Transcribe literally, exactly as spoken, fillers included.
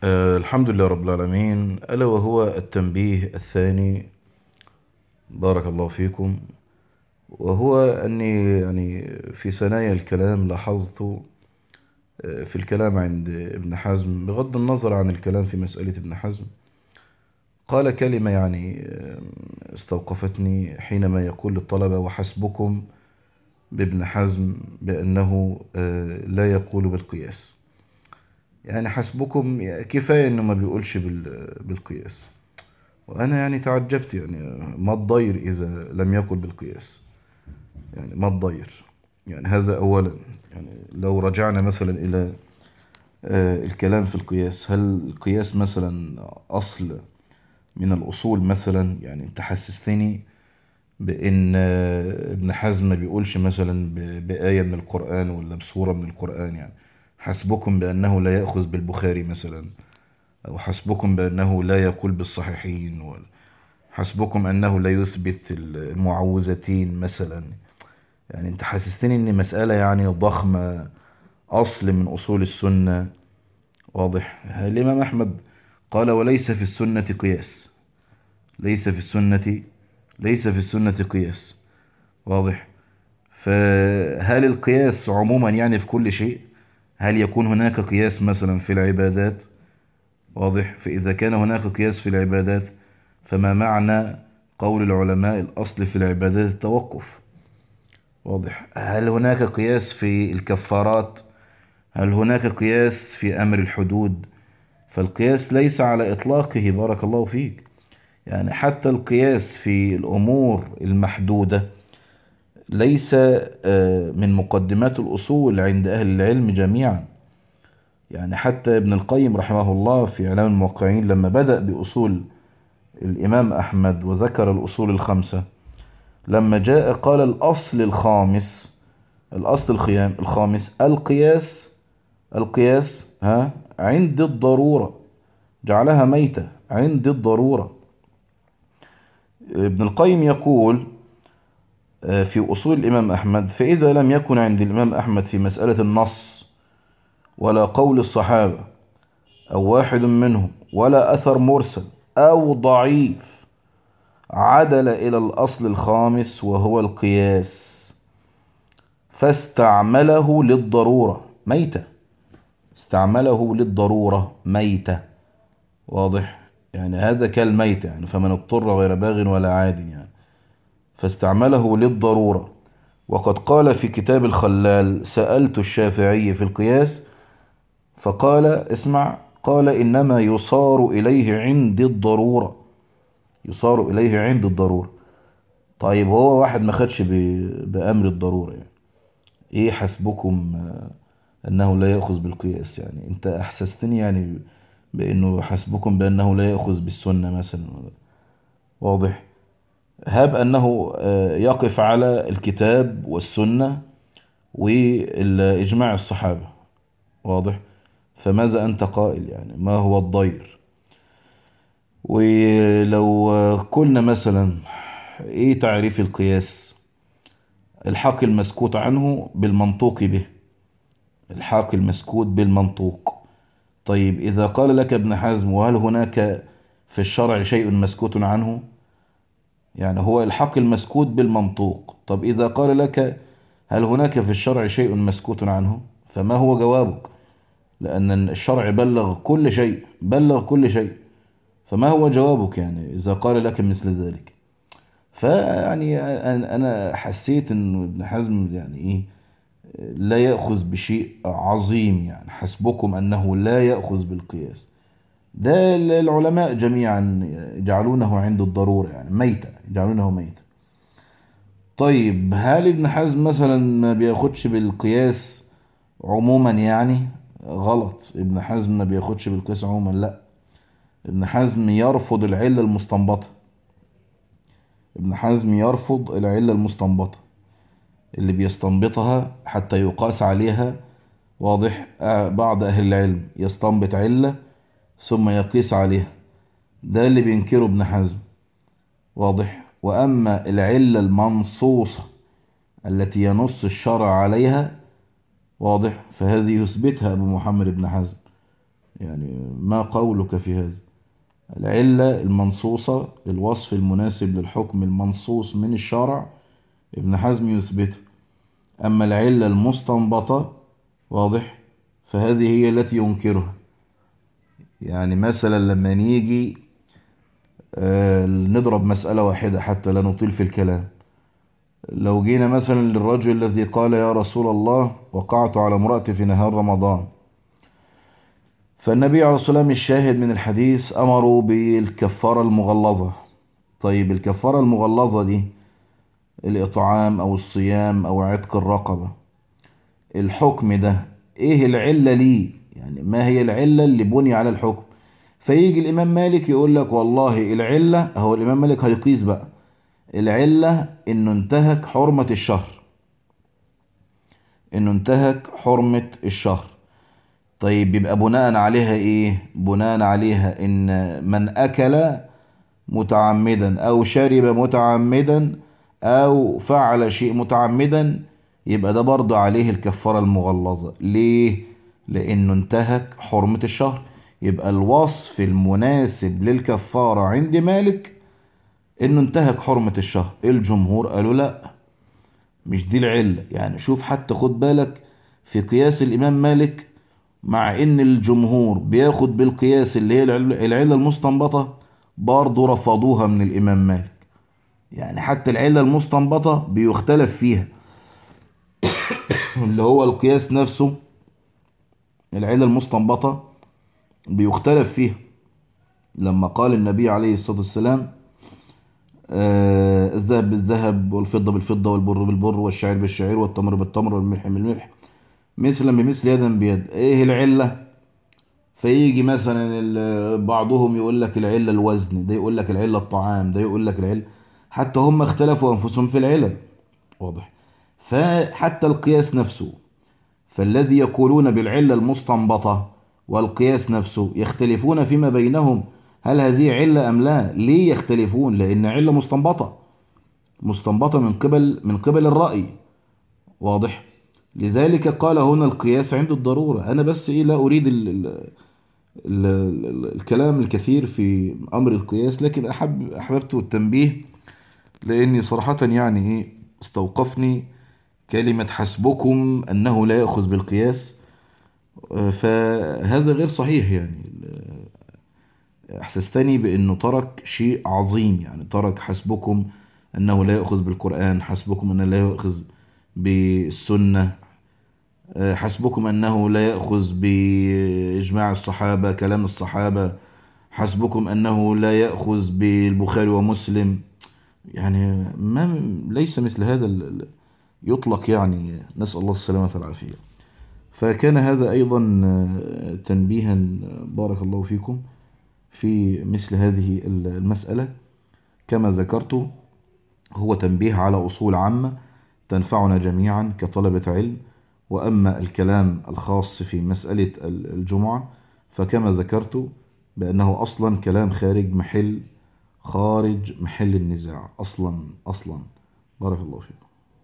آه الحمد لله رب العالمين، ألا وهو التنبيه الثاني. بارك الله فيكم. وهو أني يعني في ثنايا الكلام لاحظت آه، في الكلام عند ابن حزم، بغض النظر عن الكلام في مسألة ابن حزم، قال كلمة يعني آه، استوقفتني حينما يقول للطلبة: وحسبكم بابن حزم بأنه آه، لا يقول بالقياس. يعني حسبكم كفاية أنه ما بيقولش بال- بالقياس. وأنا يعني تعجبت، يعني ما الضير إذا لم يقل بالقياس؟ يعني ما الضير؟ يعني هذا أولا. يعني لو رجعنا مثلا إلى آه، الكلام في القياس، هل القياس مثلا أصل من الأصول مثلا؟ يعني أنت حسستني بأن آه، ابن حزم ما بيقولش مثلا ب- بآية من القرآن ولا بسورة من القرآن. يعني حسبكم بأنه لا يأخذ بالبخاري مثلا، أو حسبكم بأنه لا يقول بالصحيحين، حسبكم أنه لا يثبت المعوذتين مثلا. يعني أنت حسستني أن مسألة يعني ضخمة، أصل من أصول السنة. واضح. الإمام أحمد قال: وليس في السنة قياس. ليس في السنة ليس في السنة قياس. واضح. فهل القياس عموما يعني في كل شيء؟ هل يكون هناك قياس مثلا في العبادات؟ واضح. فإذا كان هناك قياس في العبادات، فما معنى قول العلماء الأصل في العبادات التوقف؟ واضح. هل هناك قياس في الكفارات؟ هل هناك قياس في أمر الحدود؟ فالقياس ليس على إطلاقه، بارك الله فيك. يعني حتى القياس في الأمور المحدودة ليس آه، من مقدمات الأصول عند أهل العلم جميعا. يعني حتى ابن القيم رحمه الله في إعلام الموقعين لما بدأ بأصول الإمام أحمد وذكر الأصول الخمسة، لما جاء قال: الأصل الخامس، الأصل الخيام الخامس القياس. القياس ها عند الضرورة، جعلها ميتة عند الضرورة. ابن القيم يقول آه، في أصول الإمام أحمد: فإذا لم يكن عند الإمام أحمد في مسألة النص ولا قول الصحابة أو واحد منهم ولا أثر مرسل أو ضعيف، عدل إلى الأصل الخامس وهو القياس، فاستعمله للضرورة ميتة. استعمله للضرورة ميتة. واضح. يعني هذا كالميت، يعني فمن اضطر غير باغ ولا عاد، يعني فاستعمله للضرورة. وقد قال في كتاب الخلال: سألت الشافعي في القياس فقال، اسمع، قال: إنما يصار إليه عند الضرورة. يصار إليه عند الضرورة. طيب هو واحد ما خدش ب- بأمر الضرورة، يعني ايه حسبكم آه، انه لا يأخذ بالقياس؟ يعني انت احسستني يعني بانه حسبكم بانه لا يأخذ بالسنة مثلا. واضح. هب انه آه، يقف على الكتاب والسنة واجماع الصحابة. واضح. فماذا انت قائل؟ يعني ما هو الضير؟ ولو آه، قلنا مثلا ايه تعريف القياس؟ الحق المسكوت عنه بالمنطوق به. الحاق المسكوت بالمنطوق. طيب إذا قال لك ابن حزم: وهل هناك في الشرع شيء مسكوت عنه؟ يعني هو الحق المسكوت بالمنطوق. طب إذا قال لك: هل هناك في الشرع شيء مسكوت عنه؟ فما هو جوابك؟ لأن الشرع بلغ كل شيء، بلغ كل شيء. فما هو جوابك يعني إذا قال لك مثل ذلك؟ فيعني أنا أنا حسيت إنه ابن حزم يعني إيه، لا يأخذ بشيء عظيم. يعني حسبكم أنه لا يأخذ بالقياس. ده العلماء جميعا يجعلونه عند الضرورة، يعني ميتة، يجعلونه ميتة. طيب هل ابن حزم مثلا ما بياخدش بالقياس عموما؟ يعني غلط. ابن حزم ما بياخدش بالقياس عموما، لا. ابن حزم يرفض العلة المستنبطة. ابن حزم يرفض العلة المستنبطة اللي بيستنبطها حتى يقاس عليها. واضح. آه، بعض أهل العلم يستنبط علة ثم يقيس عليها. ده اللي بينكره ابن حزم. واضح. وأما العلة المنصوصة التي ينص الشرع عليها، واضح، فهذه يثبتها أبو محمد بن حزم. يعني ما قولك في هذا؟ العلة المنصوصة، الوصف المناسب للحكم المنصوص من الشرع، ابن حزم يثبته. أما العلة المستنبطة، واضح، فهذه هي التي ينكرها. يعني مثلا لما نيجي آه، نضرب مسألة واحدة حتى لا نطيل في الكلام. لو جينا مثلا للرجل الذي قال يا رسول الله وقعت على امرأتي في نهار رمضان، فالنبي عليه الصلاة والسلام الشاهد من الحديث أمروا بالكفارة المغلظة. طيب الكفارة المغلظة دي الإطعام أو الصيام أو عتق الرقبة، الحكم ده إيه العلة ليه؟ يعني ما هي العلة اللي بني على الحكم؟ فيجي الإمام مالك يقول لك والله العلة، هو الإمام مالك هيقيس بقى، العلة إنه انتهك حرمة الشهر، إنه انتهك حرمة الشهر. طيب يبقى بناء عليها إيه؟ بناء عليها إن من أكل متعمدا أو شرب متعمدا أو فعل شيء متعمدا، يبقى ده برضه عليه الكفارة المغلظة. ليه؟ لأنه انتهك حرمة الشهر. يبقى الوصف المناسب للكفارة عند مالك إنه انتهك حرمة الشهر. الجمهور قالوا لا، مش دي العلة. يعني شوف، حتى خد بالك في قياس الإمام مالك، مع إن الجمهور بياخد بالقياس اللي هي العلة العلة المستنبطة، برضه رفضوها من الإمام مالك. يعني حتى العلة المستنبطة بيختلف فيها اللي هو القياس نفسه، العلة المستنبطة بيختلف فيها. لما قال النبي عليه الصلاة والسلام آه الذهب بالذهب والفضة بالفضة والبر بالبر والشعير بالشعير والتمر بالتمر والملح بالملح مثلا بمثل يدا بيد، ايه العلة؟ فيجي مثلا ال- بعضهم يقول لك العلة الوزن، ده يقول لك العلة الطعام، ده يقول لك العلة، حتى هم اختلفوا أنفسهم في العلل، واضح. فحتى القياس نفسه، فالذي يقولون بالعلة المستنبطة والقياس نفسه يختلفون فيما بينهم، هل هذه علة أم لا؟ ليه يختلفون؟ لأن علة مستنبطة، مستنبطة من قبل من قبل الرأي، واضح. لذلك قال هنا القياس عند الضرورة. أنا بس إيه، لا أريد ال ال ال ال الكلام الكثير في أمر القياس، لكن أحب أحببت التنبيه، لأني صراحة يعني إيه استوقفني كلمة حسبكم أنه لا يأخذ بالقياس. آه، فهذا غير صحيح. يعني أحسستني بأنه ترك شيء عظيم، يعني ترك حسبكم أنه لا يأخذ بالقرآن، حسبكم أنه لا يأخذ بالسنة، آه، حسبكم أنه لا يأخذ بإجماع الصحابة كلام الصحابة، حسبكم أنه لا يأخذ بالبخاري ومسلم. يعني ما ليس مثل هذا ال- يطلق، يعني نسأل الله السلامة والعافية. فكان هذا أيضا آه، تنبيها، آه، بارك الله فيكم، في مثل هذه المسألة. كما ذكرت، هو تنبيه على أصول عامة تنفعنا جميعا كطلبة علم. وأما الكلام الخاص في مسألة الجمعة، فكما ذكرت بأنه أصلا كلام خارج محل خارج محل النزاع أصلا أصلا. بارك الله فيكم.